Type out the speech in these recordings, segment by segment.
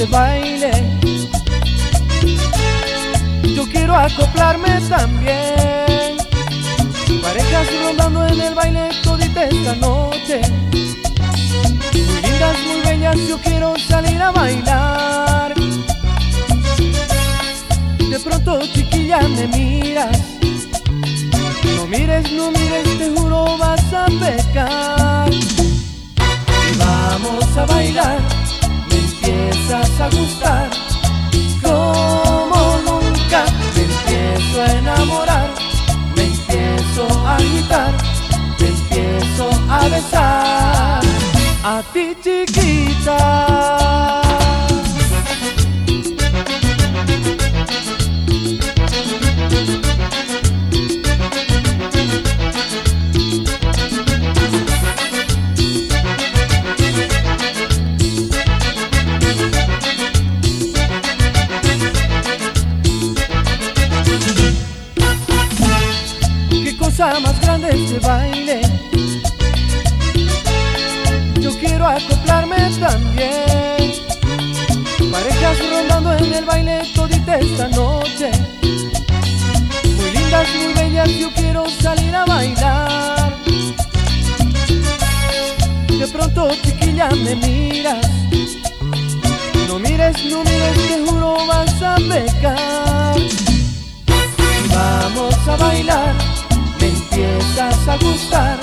baile. Yo quiero acoplarme también. Parejas rondando en el baile todita esta noche. Muy lindas, muy bellas, yo quiero salir a bailar. De pronto, chiquilla, me miras. No mires, no mires, te juro vas a pecar. Y vamos a bailar, me empiezas a gustar. Como nunca, me empiezo a enamorar. Me empiezo a agitar, me empiezo a besar. A ti, chiquita. Más grande este baile. Yo quiero acoplarme también. Parejas rondando en el baile todita esta noche. Muy lindas, muy bellas, yo quiero salir a bailar. De pronto, chiquilla, me miras. No mires, no mires, te juro vas a pecar. Y vamos a bailar, me empiezas a gustar.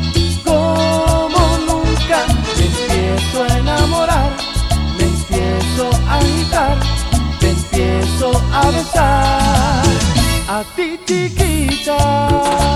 Como nunca, me empiezo a enamorar. Me empiezo a agitar, me empiezo a besar. A ti, chiquita.